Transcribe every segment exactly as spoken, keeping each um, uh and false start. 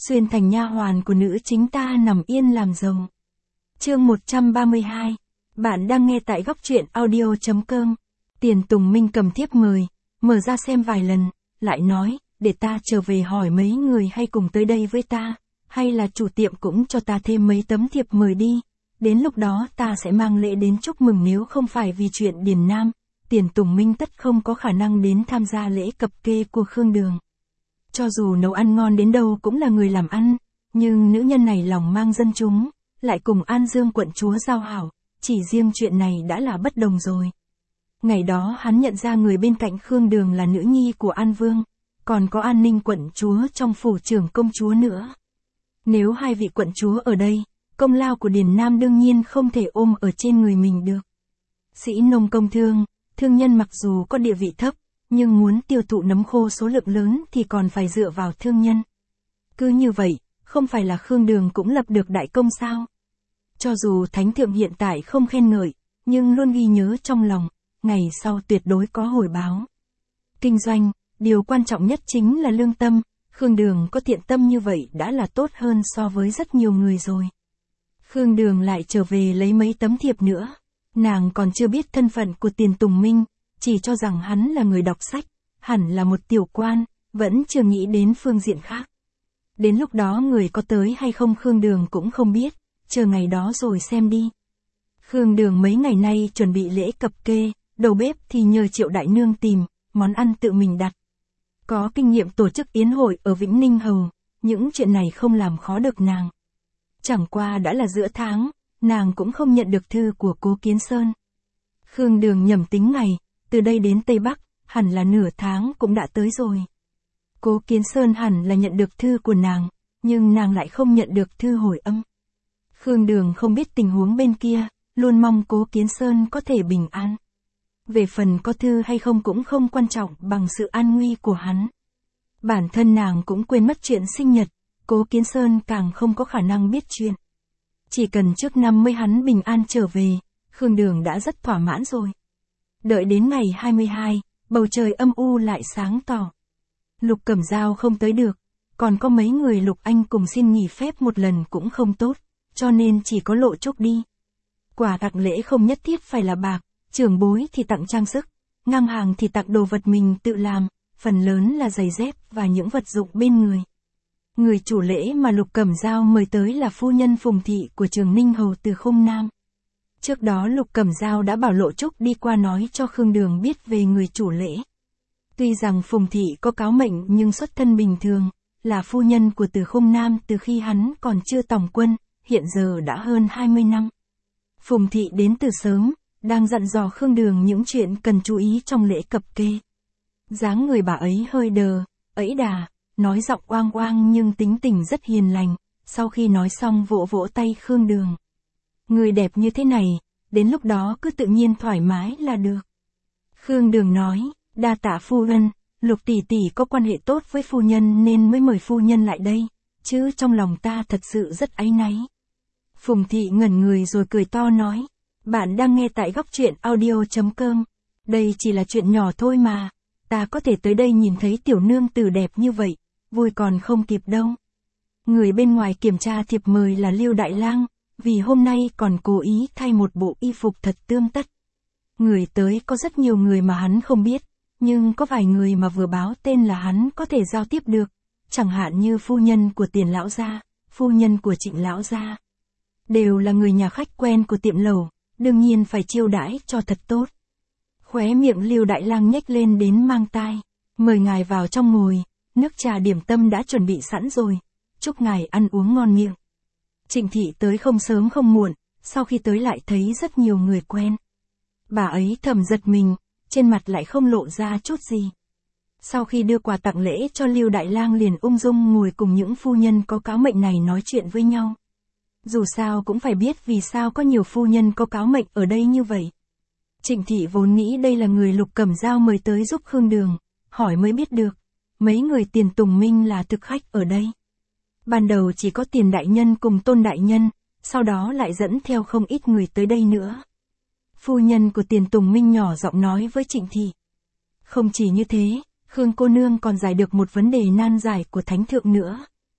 xuyên thành nha hoàn của nữ chính ta nằm yên làm rồng. Chương một trăm ba mươi hai. Bạn đang nghe tại góc truyện audio chấm com. Tiền Tùng Minh cầm thiếp mời, mở ra xem vài lần, lại nói, để ta trở về hỏi mấy người hay cùng tới đây với ta, hay là chủ tiệm cũng cho ta thêm mấy tấm thiệp mời đi, đến lúc đó ta sẽ mang lễ đến chúc mừng, nếu không phải vì chuyện Điền Nam, Tiền Tùng Minh tất không có khả năng đến tham gia lễ cập kê của Khương Đường. Cho dù nấu ăn ngon đến đâu cũng là người làm ăn, nhưng nữ nhân này lòng mang dân chúng, lại cùng An Dương quận chúa giao hảo, chỉ riêng chuyện này đã là bất đồng rồi. Ngày đó hắn nhận ra người bên cạnh Khương Đường là nữ nhi của An Vương, còn có An Ninh quận chúa trong phủ trưởng công chúa nữa. Nếu hai vị quận chúa ở đây, công lao của Điền Nam đương nhiên không thể ôm ở trên người mình được. Sĩ nông công thương, thương nhân mặc dù có địa vị thấp, nhưng muốn tiêu thụ nấm khô số lượng lớn thì còn phải dựa vào thương nhân. Cứ như vậy, không phải là Khương Đường cũng lập được đại công sao? Cho dù thánh thượng hiện tại không khen ngợi, nhưng luôn ghi nhớ trong lòng, ngày sau tuyệt đối có hồi báo. Kinh doanh, điều quan trọng nhất chính là lương tâm, Khương Đường có thiện tâm như vậy đã là tốt hơn so với rất nhiều người rồi. Khương Đường lại trở về lấy mấy tấm thiệp nữa, nàng còn chưa biết thân phận của Tiền Tùng Minh, chỉ cho rằng hắn là người đọc sách, hẳn là một tiểu quan, vẫn chưa nghĩ đến phương diện khác. Đến lúc đó người có tới hay không Khương Đường cũng không biết, chờ ngày đó rồi xem đi. Khương Đường mấy ngày nay chuẩn bị lễ cập kê, đầu bếp thì nhờ Triệu Đại Nương tìm, món ăn tự mình đặt. Có kinh nghiệm tổ chức yến hội ở Vĩnh Ninh Hầu, những chuyện này không làm khó được nàng. Chẳng qua đã là giữa tháng, nàng cũng không nhận được thư của Cố Kiến Sơn. Khương Đường nhẩm tính ngày, từ đây đến Tây Bắc, hẳn là nửa tháng cũng đã tới rồi. Cố Kiến Sơn hẳn là nhận được thư của nàng, nhưng nàng lại không nhận được thư hồi âm. Khương Đường không biết tình huống bên kia, luôn mong Cố Kiến Sơn có thể bình an. Về phần có thư hay không cũng không quan trọng bằng sự an nguy của hắn. Bản thân nàng cũng quên mất chuyện sinh nhật, Cố Kiến Sơn càng không có khả năng biết chuyện. Chỉ cần trước năm mới hắn bình an trở về, Khương Đường đã rất thỏa mãn rồi. Đợi đến ngày hai mươi hai, bầu trời âm u lại sáng tỏ. Lục Cẩm Dao không tới được, còn có mấy người Lục Anh cùng xin nghỉ phép một lần cũng không tốt, cho nên chỉ có Lộ Trúc đi. Quà tặng lễ không nhất thiết phải là bạc, trưởng bối thì tặng trang sức, ngang hàng thì tặng đồ vật mình tự làm, phần lớn là giày dép và những vật dụng bên người. Người chủ lễ mà Lục Cẩm Dao mời tới là phu nhân Phùng Thị của Trường Ninh Hầu từ Khung Nam. Trước đó Lục Cẩm Dao đã bảo Lộ Trúc đi qua nói cho Khương Đường biết về người chủ lễ. Tuy rằng Phùng Thị có cáo mệnh nhưng xuất thân bình thường, là phu nhân của Từ Khung Nam từ khi hắn còn chưa tòng quân, hiện giờ đã hơn hai mươi năm. Phùng Thị đến từ sớm, đang dặn dò Khương Đường những chuyện cần chú ý trong lễ cập kê. Dáng người bà ấy hơi đờ, ẫy đà, nói giọng oang oang nhưng tính tình rất hiền lành, sau khi nói xong vỗ vỗ tay Khương Đường. Người đẹp như thế này, đến lúc đó cứ tự nhiên thoải mái là được. Khương Đường nói, đa tạ phu nhân, Lục tỷ tỷ có quan hệ tốt với phu nhân nên mới mời phu nhân lại đây, chứ trong lòng ta thật sự rất áy náy. Phùng Thị ngẩn người rồi cười to nói, bạn đang nghe tại góc truyện audio chấm com, đây chỉ là chuyện nhỏ thôi mà, ta có thể tới đây nhìn thấy tiểu nương tử đẹp như vậy, vui còn không kịp đâu. Người bên ngoài kiểm tra thiệp mời là Lưu Đại Lang, vì hôm nay còn cố ý thay một bộ y phục thật tươm tất. Người tới có rất nhiều người mà hắn không biết, nhưng có vài người mà vừa báo tên là hắn có thể giao tiếp được, chẳng hạn như phu nhân của Tiền lão gia, phu nhân của Trịnh lão gia. Đều là người nhà khách quen của tiệm lẩu, đương nhiên phải chiêu đãi cho thật tốt. Khóe miệng Lưu Đại Lang nhếch lên đến mang tai, mời ngài vào trong ngồi, nước trà điểm tâm đã chuẩn bị sẵn rồi, chúc ngài ăn uống ngon miệng. Trịnh Thị tới không sớm không muộn, sau khi tới lại thấy rất nhiều người quen. Bà ấy thầm giật mình, trên mặt lại không lộ ra chút gì. Sau khi đưa quà tặng lễ cho Lưu Đại Lang liền ung dung ngồi cùng những phu nhân có cáo mệnh này nói chuyện với nhau. Dù sao cũng phải biết vì sao có nhiều phu nhân có cáo mệnh ở đây như vậy. Trịnh Thị vốn nghĩ đây là người Lục Cẩm Dao mời tới giúp Khương Đường, hỏi mới biết được, mấy người Tiền Tùng Minh là thực khách ở đây. Ban đầu chỉ có Tiền đại nhân cùng Tôn đại nhân, sau đó lại dẫn theo không ít người tới đây nữa. Phu nhân của Tiền Tùng Minh nhỏ giọng nói với Trịnh Thị. Không chỉ như thế, Khương cô nương còn giải được một vấn đề nan giải của thánh thượng nữa.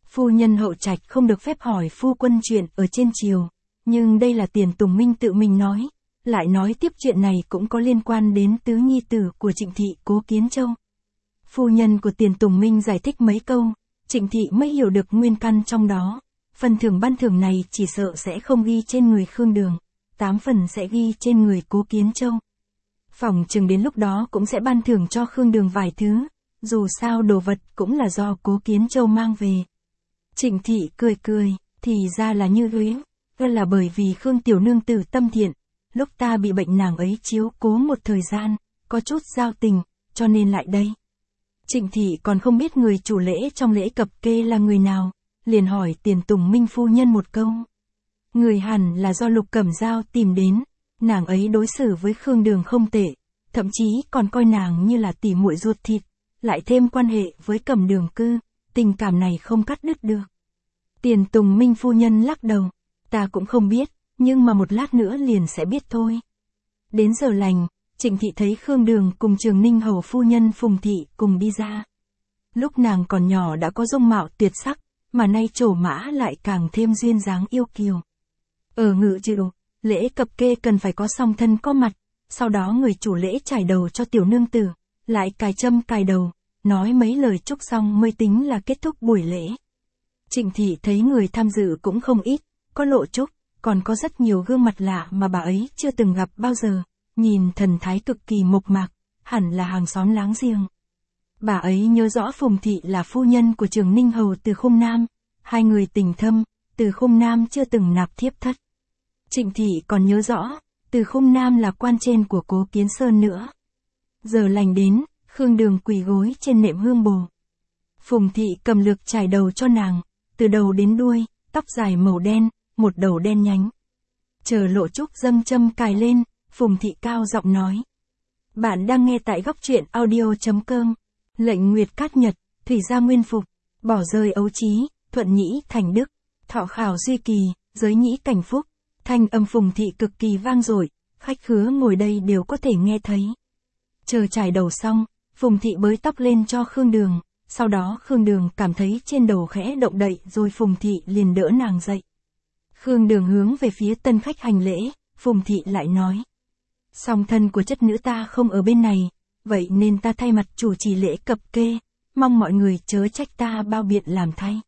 Phu nhân hậu trạch không được phép hỏi phu quân chuyện ở trên triều, nhưng đây là Tiền Tùng Minh tự mình nói, lại nói tiếp chuyện này cũng có liên quan đến tứ nhi tử của Trịnh thị Cố Kiến Châu. Phu nhân của Tiền Tùng Minh giải thích mấy câu, Trịnh thị mới hiểu được nguyên căn trong đó. Phần thưởng ban thưởng này chỉ sợ sẽ không ghi trên người Khương Đường, tám phần sẽ ghi trên người Cố Kiến Châu. Phỏng chừng đến lúc đó cũng sẽ ban thưởng cho Khương Đường vài thứ, dù sao đồ vật cũng là do Cố Kiến Châu mang về. Trịnh thị cười cười, thì ra là như thế, là bởi vì Khương tiểu nương tử tâm thiện, lúc ta bị bệnh nàng ấy chiếu cố một thời gian, có chút giao tình, cho nên lại đây. Trịnh thị còn không biết người chủ lễ trong lễ cập kê là người nào, liền hỏi Tiền Tùng Minh phu nhân một câu. Người hẳn là do Lục Cẩm Dao tìm đến, nàng ấy đối xử với Khương Đường không tệ, thậm chí còn coi nàng như là tỉ muội ruột thịt, lại thêm quan hệ với Cẩm Đường cư, tình cảm này không cắt đứt được. Tiền Tùng Minh phu nhân lắc đầu, ta cũng không biết, nhưng mà một lát nữa liền sẽ biết thôi. Đến giờ lành, Trịnh thị thấy Khương Đường cùng Trường Ninh hầu phu nhân Phùng thị cùng đi ra. Lúc nàng còn nhỏ đã có dung mạo tuyệt sắc, mà nay trổ mã lại càng thêm duyên dáng yêu kiều. Ở ngự trự, lễ cập kê cần phải có song thân có mặt, sau đó người chủ lễ trải đầu cho tiểu nương tử, lại cài châm cài đầu, nói mấy lời chúc xong mới tính là kết thúc buổi lễ. Trịnh thị thấy người tham dự cũng không ít, có lộ trúc, còn có rất nhiều gương mặt lạ mà bà ấy chưa từng gặp bao giờ, nhìn thần thái cực kỳ mộc mạc, hẳn là hàng xóm láng giềng. Bà ấy nhớ rõ Phùng thị là phu nhân của Trường Ninh hầu Từ Khung Nam, hai người tình thâm, Từ Khung Nam chưa từng nạp thiếp thất. Trịnh thị còn nhớ rõ, Từ Khung Nam là quan trên của Cố Kiến Sơn nữa. Giờ lành đến, Khương Đường quỳ gối trên nệm hương bồ. Phùng thị cầm lược trải đầu cho nàng, từ đầu đến đuôi, tóc dài màu đen, một đầu đen nhánh. Chờ lộ trúc dâm châm cài lên, Phùng thị cao giọng nói. Bạn đang nghe tại góc truyện audio.com. Lệnh nguyệt cát nhật, thủy gia nguyên phục, bỏ rơi ấu trí, thuận nhĩ thành đức, thọ khảo duy kỳ, giới nhĩ cảnh phúc. Thanh âm Phùng thị cực kỳ vang dội, khách khứa ngồi đây đều có thể nghe thấy. Chờ trải đầu xong, Phùng thị bới tóc lên cho Khương Đường, sau đó Khương Đường cảm thấy trên đầu khẽ động đậy rồi Phùng thị liền đỡ nàng dậy. Khương Đường hướng về phía tân khách hành lễ, Phùng thị lại nói. Song thân của chất nữ ta không ở bên này, vậy nên ta thay mặt chủ trì lễ cập kê, mong mọi người chớ trách ta bao biện làm thay.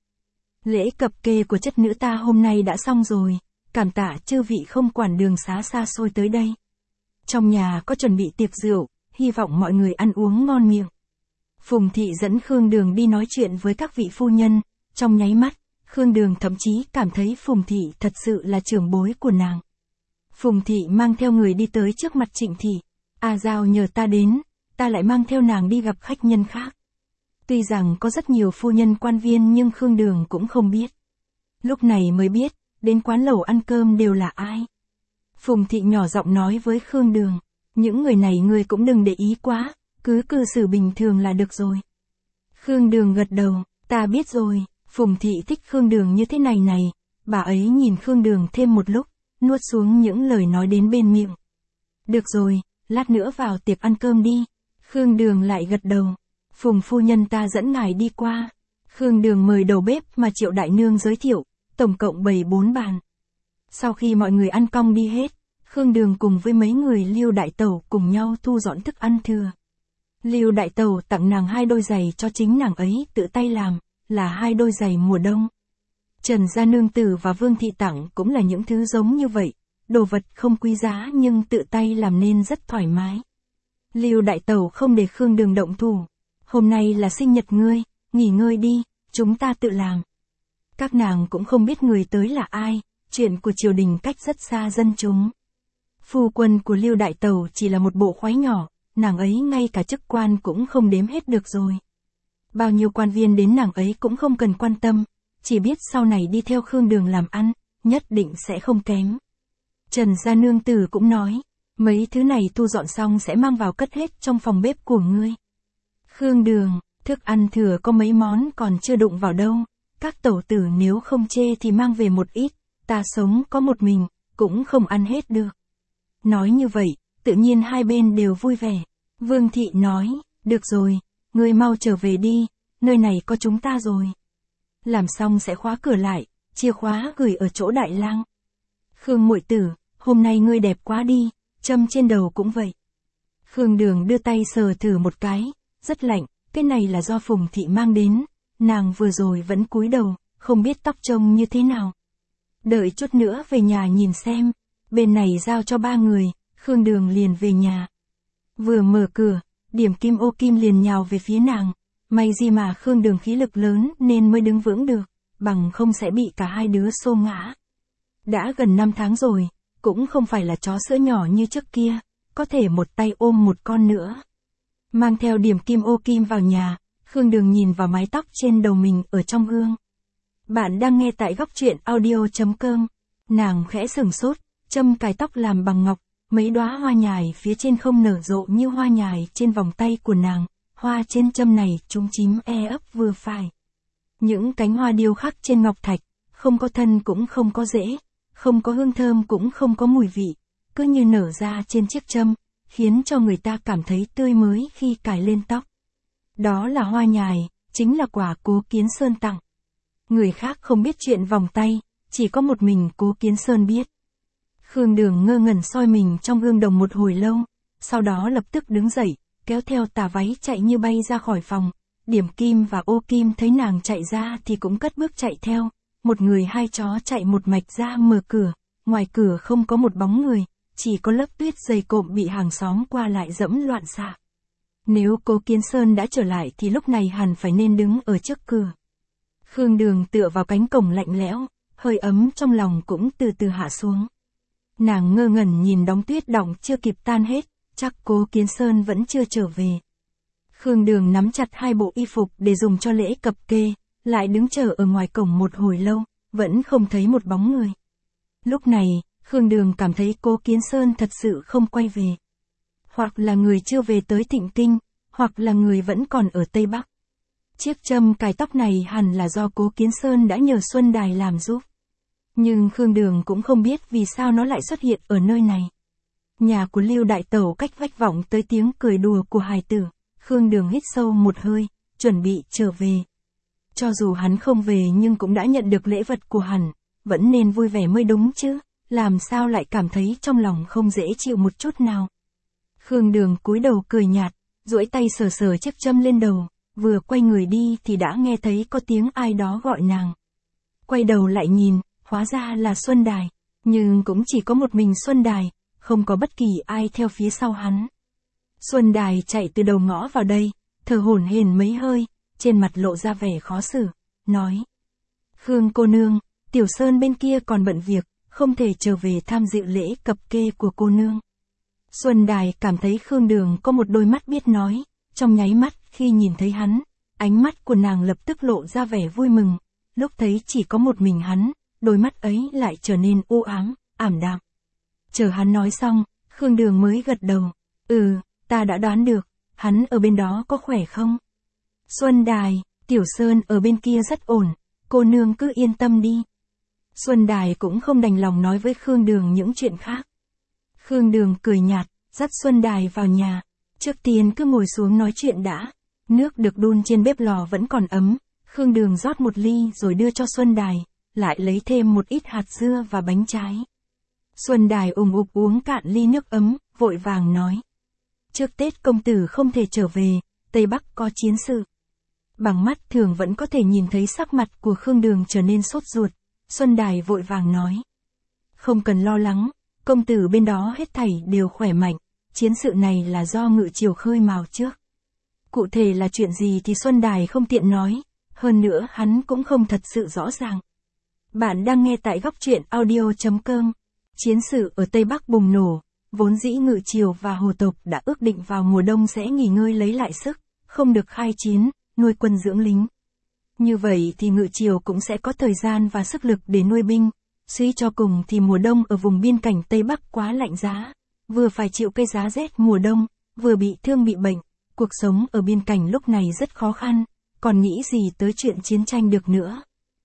Lễ cập kê của chất nữ ta hôm nay đã xong rồi, cảm tạ chư vị không quản đường xá xa xôi tới đây. Trong nhà có chuẩn bị tiệc rượu, hy vọng mọi người ăn uống ngon miệng. Phùng thị dẫn Khương Đường đi nói chuyện với các vị phu nhân, trong nháy mắt, Khương Đường thậm chí cảm thấy Phùng thị thật sự là trưởng bối của nàng. Phùng thị mang theo người đi tới trước mặt Trịnh thị, A Giao nhờ ta đến, ta lại mang theo nàng đi gặp khách nhân khác. Tuy rằng có rất nhiều phu nhân quan viên nhưng Khương Đường cũng không biết. Lúc này mới biết, đến quán lẩu ăn cơm đều là ai. Phùng thị nhỏ giọng nói với Khương Đường, những người này ngươi cũng đừng để ý quá, cứ cư xử bình thường là được rồi. Khương Đường gật đầu, ta biết rồi. Phùng thị thích Khương Đường như thế này này, bà ấy nhìn Khương Đường thêm một lúc, nuốt xuống những lời nói đến bên miệng. Được rồi, lát nữa vào tiệc ăn cơm đi. Khương Đường lại gật đầu. Phùng phu nhân ta dẫn ngài đi qua. Khương Đường mời đầu bếp mà Triệu đại nương giới thiệu, tổng cộng bày bốn bàn. Sau khi mọi người ăn cong đi hết, Khương Đường cùng với mấy người Lưu đại tẩu cùng nhau thu dọn thức ăn thừa. Lưu đại tẩu tặng nàng hai đôi giày cho chính nàng ấy tự tay làm, là hai đôi giày mùa đông. Trần gia nương tử và Vương thị tặng cũng là những thứ giống như vậy, đồ vật không quý giá nhưng tự tay làm nên rất thoải mái. Lưu đại tẩu không để Khương Đường động thủ. Hôm nay là sinh nhật ngươi, nghỉ ngơi đi, chúng ta tự làm. Các nàng cũng không biết người tới là ai, chuyện của triều đình cách rất xa dân chúng. Phu quân của Lưu đại tẩu chỉ là một bộ khoái nhỏ, nàng ấy ngay cả chức quan cũng không đếm hết được rồi. Bao nhiêu quan viên đến nàng ấy cũng không cần quan tâm, chỉ biết sau này đi theo Khương Đường làm ăn, nhất định sẽ không kém. Trần gia nương tử cũng nói, mấy thứ này thu dọn xong sẽ mang vào cất hết trong phòng bếp của ngươi. Khương Đường, thức ăn thừa có mấy món còn chưa đụng vào đâu, các tẩu tử nếu không chê thì mang về một ít, ta sống có một mình, cũng không ăn hết được. Nói như vậy, tự nhiên hai bên đều vui vẻ. Vương thị nói, được rồi, ngươi mau trở về đi, nơi này có chúng ta rồi. Làm xong sẽ khóa cửa lại, chìa khóa gửi ở chỗ Đại Lang. Khương muội tử, hôm nay ngươi đẹp quá đi, châm trên đầu cũng vậy. Khương Đường đưa tay sờ thử một cái, rất lạnh, cái này là do Phùng Thị mang đến, nàng vừa rồi vẫn cúi đầu, không biết tóc trông như thế nào. Đợi chút nữa về nhà nhìn xem, bên này giao cho ba người, Khương Đường liền về nhà. Vừa mở cửa, Điểm Kim Ô Kim liền nhào về phía nàng, may gì mà Khương Đường khí lực lớn nên mới đứng vững được, bằng không sẽ bị cả hai đứa xô ngã. Đã gần năm tháng rồi, cũng không phải là chó sữa nhỏ như trước kia, có thể một tay ôm một con nữa. Mang theo Điểm Kim Ô Kim vào nhà, Khương Đường nhìn vào mái tóc trên đầu mình ở trong gương. Bạn đang nghe tại góc truyện audio.com. Nàng khẽ sửng sốt, châm cài tóc làm bằng ngọc, mấy đóa hoa nhài phía trên không nở rộ như hoa nhài trên vòng tay của nàng, hoa trên châm này chúng chím e ấp vừa phải. Những cánh hoa điêu khắc trên ngọc thạch, không có thân cũng không có rễ, không có hương thơm cũng không có mùi vị, cứ như nở ra trên chiếc châm, khiến cho người ta cảm thấy tươi mới khi cài lên tóc. Đó là hoa nhài, chính là quà Cố Kiến Sơn tặng. Người khác không biết chuyện vòng tay, chỉ có một mình Cố Kiến Sơn biết. Khương Đường ngơ ngẩn soi mình trong gương đồng một hồi lâu, sau đó lập tức đứng dậy, kéo theo tà váy chạy như bay ra khỏi phòng. Điểm Kim và Ô Kim thấy nàng chạy ra thì cũng cất bước chạy theo, một người hai chó chạy một mạch ra mở cửa, ngoài cửa không có một bóng người, chỉ có lớp tuyết dày cộm bị hàng xóm qua lại dẫm loạn xạ. Nếu Cố Kiến Sơn đã trở lại thì lúc này hẳn phải nên đứng ở trước cửa. Khương Đường tựa vào cánh cổng lạnh lẽo, hơi ấm trong lòng cũng từ từ hạ xuống. Nàng ngơ ngẩn nhìn đống tuyết đọng chưa kịp tan hết, chắc Cố Kiến Sơn vẫn chưa trở về. Khương Đường nắm chặt hai bộ y phục để dùng cho lễ cập kê, lại đứng chờ ở ngoài cổng một hồi lâu, vẫn không thấy một bóng người. Lúc này, Khương Đường cảm thấy Cố Kiến Sơn thật sự không quay về. Hoặc là người chưa về tới Thịnh Kinh, hoặc là người vẫn còn ở Tây Bắc. Chiếc châm cài tóc này hẳn là do Cố Kiến Sơn đã nhờ Xuân Đài làm giúp. Nhưng Khương Đường cũng không biết vì sao nó lại xuất hiện ở nơi này. Nhà của Lưu Đại Tẩu cách vách vọng tới tiếng cười đùa của hài tử, Khương Đường hít sâu một hơi, chuẩn bị trở về. Cho dù hắn không về nhưng cũng đã nhận được lễ vật của hắn, vẫn nên vui vẻ mới đúng chứ, làm sao lại cảm thấy trong lòng không dễ chịu một chút nào. Khương Đường cúi đầu cười nhạt, duỗi tay sờ sờ chiếc châm lên đầu, vừa quay người đi thì đã nghe thấy có tiếng ai đó gọi nàng. Quay đầu lại nhìn, hóa ra là Xuân Đài, nhưng cũng chỉ có một mình Xuân Đài, không có bất kỳ ai theo phía sau hắn. Xuân Đài chạy từ đầu ngõ vào đây, thở hổn hển mấy hơi, trên mặt lộ ra vẻ khó xử, nói: Khương cô nương, Tiểu Sơn bên kia còn bận việc, không thể trở về tham dự lễ cập kê của cô nương. Xuân Đài cảm thấy Khương Đường có một đôi mắt biết nói, trong nháy mắt khi nhìn thấy hắn, ánh mắt của nàng lập tức lộ ra vẻ vui mừng, lúc thấy chỉ có một mình hắn, đôi mắt ấy lại trở nên u ám, ảm đạm. Chờ hắn nói xong, Khương Đường mới gật đầu, ừ, ta đã đoán được, hắn ở bên đó có khỏe không? Xuân Đài, Tiểu Sơn ở bên kia rất ổn, cô nương cứ yên tâm đi. Xuân Đài cũng không đành lòng nói với Khương Đường những chuyện khác. Khương Đường cười nhạt, dắt Xuân Đài vào nhà, trước tiên cứ ngồi xuống nói chuyện đã. Nước được đun trên bếp lò vẫn còn ấm, Khương Đường rót một ly rồi đưa cho Xuân Đài, lại lấy thêm một ít hạt dưa và bánh trái. Xuân Đài ùng ục uống cạn ly nước ấm, vội vàng nói: Trước Tết công tử không thể trở về, Tây Bắc có chiến sự. Bằng mắt thường vẫn có thể nhìn thấy sắc mặt của Khương Đường trở nên sốt ruột, Xuân Đài vội vàng nói: Không cần lo lắng, công tử bên đó hết thảy đều khỏe mạnh, chiến sự này là do Ngự Triều khơi mào trước. Cụ thể là chuyện gì thì Xuân Đài không tiện nói, hơn nữa hắn cũng không thật sự rõ ràng. Bạn đang nghe tại góc truyện audio.com. Chiến sự ở Tây Bắc bùng nổ, vốn dĩ Ngự Triều và Hồ tộc đã ước định vào mùa đông sẽ nghỉ ngơi lấy lại sức, không được khai chiến, nuôi quân dưỡng lính. Như vậy thì Ngự Triều cũng sẽ có thời gian và sức lực để nuôi binh. Suy cho cùng thì mùa đông ở vùng biên cảnh Tây Bắc quá lạnh giá, vừa phải chịu cái giá rét mùa đông, vừa bị thương bị bệnh, cuộc sống ở biên cảnh lúc này rất khó khăn, còn nghĩ gì tới chuyện chiến tranh được nữa.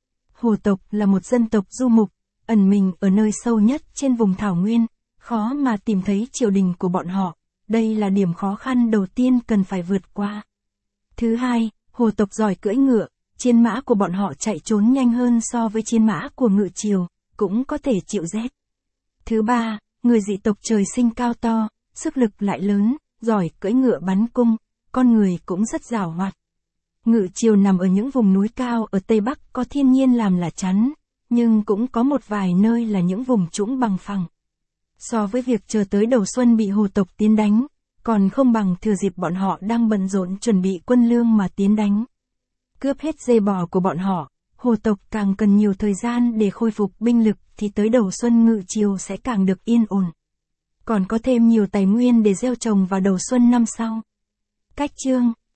Hồ tộc là một dân tộc du mục, ẩn mình ở nơi sâu nhất trên vùng thảo nguyên, khó mà tìm thấy triều đình của bọn họ, đây là điểm khó khăn đầu tiên cần phải vượt qua. Thứ hai, Hồ tộc giỏi cưỡi ngựa, chiến mã của bọn họ chạy trốn nhanh hơn so với chiến mã của Ngự Triều, cũng có thể chịu rét. Thứ ba, người dị tộc trời sinh cao to, sức lực lại lớn, giỏi cưỡi ngựa bắn cung, con người cũng rất giàu hoạt. Ngự Triều nằm ở những vùng núi cao ở Tây Bắc có thiên nhiên làm là chắn, nhưng cũng có một vài nơi là những vùng trũng bằng phẳng. So với việc chờ tới đầu xuân bị Hồ tộc tiến đánh, còn không bằng thừa dịp bọn họ đang bận rộn chuẩn bị quân lương mà tiến đánh. Cướp hết dê bò của bọn họ, Hồ tộc càng cần nhiều thời gian để khôi phục binh lực thì tới đầu xuân Ngự Triều sẽ càng được yên ổn. Còn có thêm nhiều tài nguyên để gieo trồng vào đầu xuân năm sau. Cách chương